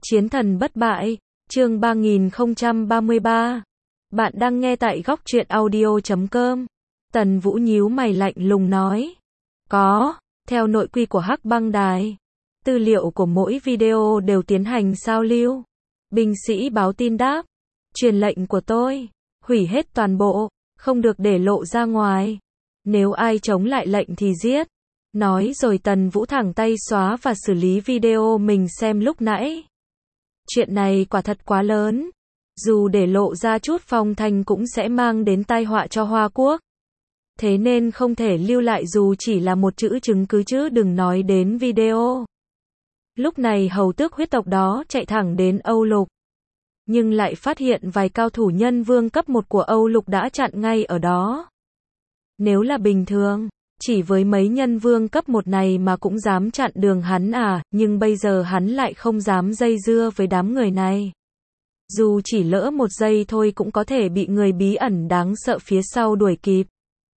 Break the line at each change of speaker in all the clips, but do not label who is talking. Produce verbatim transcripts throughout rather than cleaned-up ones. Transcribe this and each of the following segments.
Chiến thần bất bại, chương ba nghìn không trăm ba mươi ba. Bạn đang nghe tại góc truyện audio chấm com. Tần Vũ nhíu mày lạnh lùng nói. Có, theo nội quy của Hắc Băng Đài, tư liệu của mỗi video đều tiến hành sao lưu. Binh sĩ báo tin đáp. Truyền lệnh của tôi, hủy hết toàn bộ, không được để lộ ra ngoài. Nếu ai chống lại lệnh thì giết. Nói rồi Tần Vũ thẳng tay xóa và xử lý video mình xem lúc nãy. Chuyện này quả thật quá lớn. Dù để lộ ra chút phong thanh cũng sẽ mang đến tai họa cho Hoa Quốc. Thế nên không thể lưu lại dù chỉ là một chữ chứng cứ chứ đừng nói đến video. Lúc này hầu tước huyết tộc đó chạy thẳng đến Âu Lục. Nhưng lại phát hiện vài cao thủ nhân vương cấp một của Âu Lục đã chặn ngay ở đó. Nếu là bình thường, chỉ với mấy nhân vương cấp một này mà cũng dám chặn đường hắn à, nhưng bây giờ hắn lại không dám dây dưa với đám người này. Dù chỉ lỡ một giây thôi cũng có thể bị người bí ẩn đáng sợ phía sau đuổi kịp.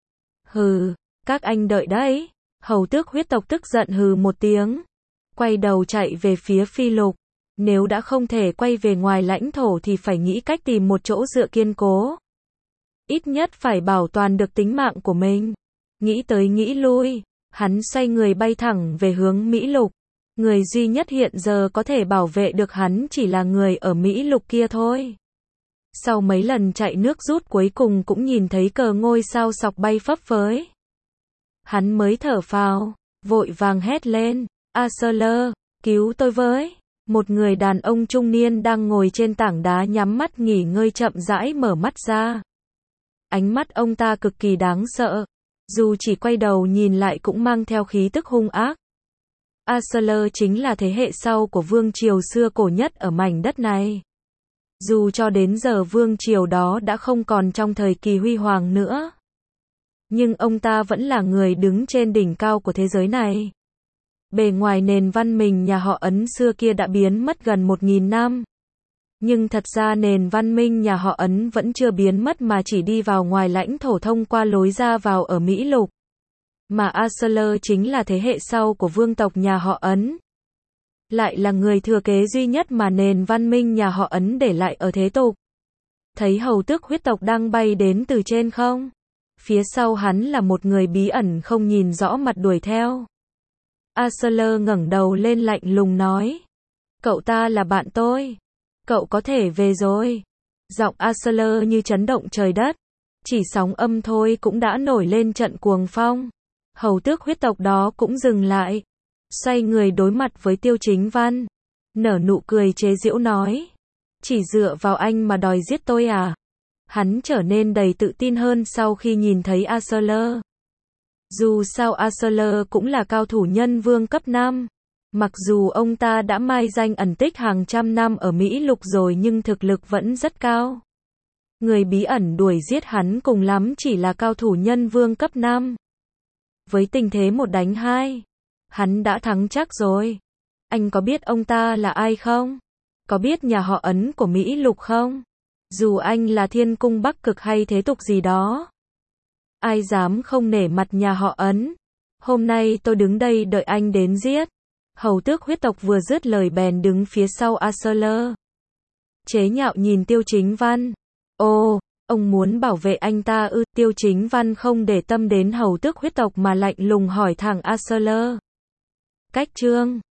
Hừ, các anh đợi đấy. Hầu tước huyết tộc tức giận hừ một tiếng. Quay đầu chạy về phía Phi Lục. Nếu đã không thể quay về ngoài lãnh thổ thì phải nghĩ cách tìm một chỗ dựa kiên cố. Ít nhất phải bảo toàn được tính mạng của mình. Nghĩ tới nghĩ lui, hắn xoay người bay thẳng về hướng Mỹ Lục. Người duy nhất hiện giờ có thể bảo vệ được hắn chỉ là người ở Mỹ Lục kia thôi. Sau mấy lần chạy nước rút cuối cùng cũng nhìn thấy cờ ngôi sao sọc bay phấp phới. Hắn mới thở phào, vội vàng hét lên, Arthur, cứu tôi với. Một người đàn ông trung niên đang ngồi trên tảng đá nhắm mắt nghỉ ngơi chậm rãi mở mắt ra. Ánh mắt ông ta cực kỳ đáng sợ. Dù chỉ quay đầu nhìn lại cũng mang theo khí tức hung ác. Arthur chính là thế hệ sau của vương triều xưa cổ nhất ở mảnh đất này. Dù cho đến giờ vương triều đó đã không còn trong thời kỳ huy hoàng nữa. Nhưng ông ta vẫn là người đứng trên đỉnh cao của thế giới này. Bề ngoài nền văn minh nhà họ Ấn xưa kia đã biến mất gần một nghìn năm. Nhưng thật ra nền văn minh nhà họ Ấn vẫn chưa biến mất mà chỉ đi vào ngoài lãnh thổ thông qua lối ra vào ở Mỹ Lục. Mà Arthur chính là thế hệ sau của vương tộc nhà họ Ấn. Lại là người thừa kế duy nhất mà nền văn minh nhà họ Ấn để lại ở thế tục. Thấy hầu tước huyết tộc đang bay đến từ trên không? Phía sau hắn là một người bí ẩn không nhìn rõ mặt đuổi theo. Arthur ngẩng đầu lên lạnh lùng nói. Cậu ta là bạn tôi. Cậu có thể về rồi. Giọng Arthur như chấn động trời đất. Chỉ sóng âm thôi cũng đã nổi lên trận cuồng phong. Hầu tước huyết tộc đó cũng dừng lại. Xoay người đối mặt với Tiêu Chính Văn. Nở nụ cười chế giễu nói. Chỉ dựa vào anh mà đòi giết tôi à? Hắn trở nên đầy tự tin hơn sau khi nhìn thấy Arthur. Dù sao Arthur cũng là cao thủ nhân vương cấp năm. Mặc dù ông ta đã mai danh ẩn tích hàng trăm năm ở Mỹ Lục rồi nhưng thực lực vẫn rất cao. Người bí ẩn đuổi giết hắn cùng lắm chỉ là cao thủ nhân vương cấp năm. Với tình thế một đánh hai, hắn đã thắng chắc rồi. Anh có biết ông ta là ai không? Có biết nhà họ Ấn của Mỹ Lục không? Dù anh là thiên cung bắc cực hay thế tục gì đó. Ai dám không nể mặt nhà họ Ấn? Hôm nay tôi đứng đây đợi anh đến giết. Hầu tước huyết tộc vừa dứt lời bèn đứng phía sau Arthur. Chế nhạo nhìn Tiêu Chính Văn. Ồ, ông muốn bảo vệ anh ta ư? Tiêu Chính Văn không để tâm đến hầu tước huyết tộc mà lạnh lùng hỏi thẳng Arthur. Cách chương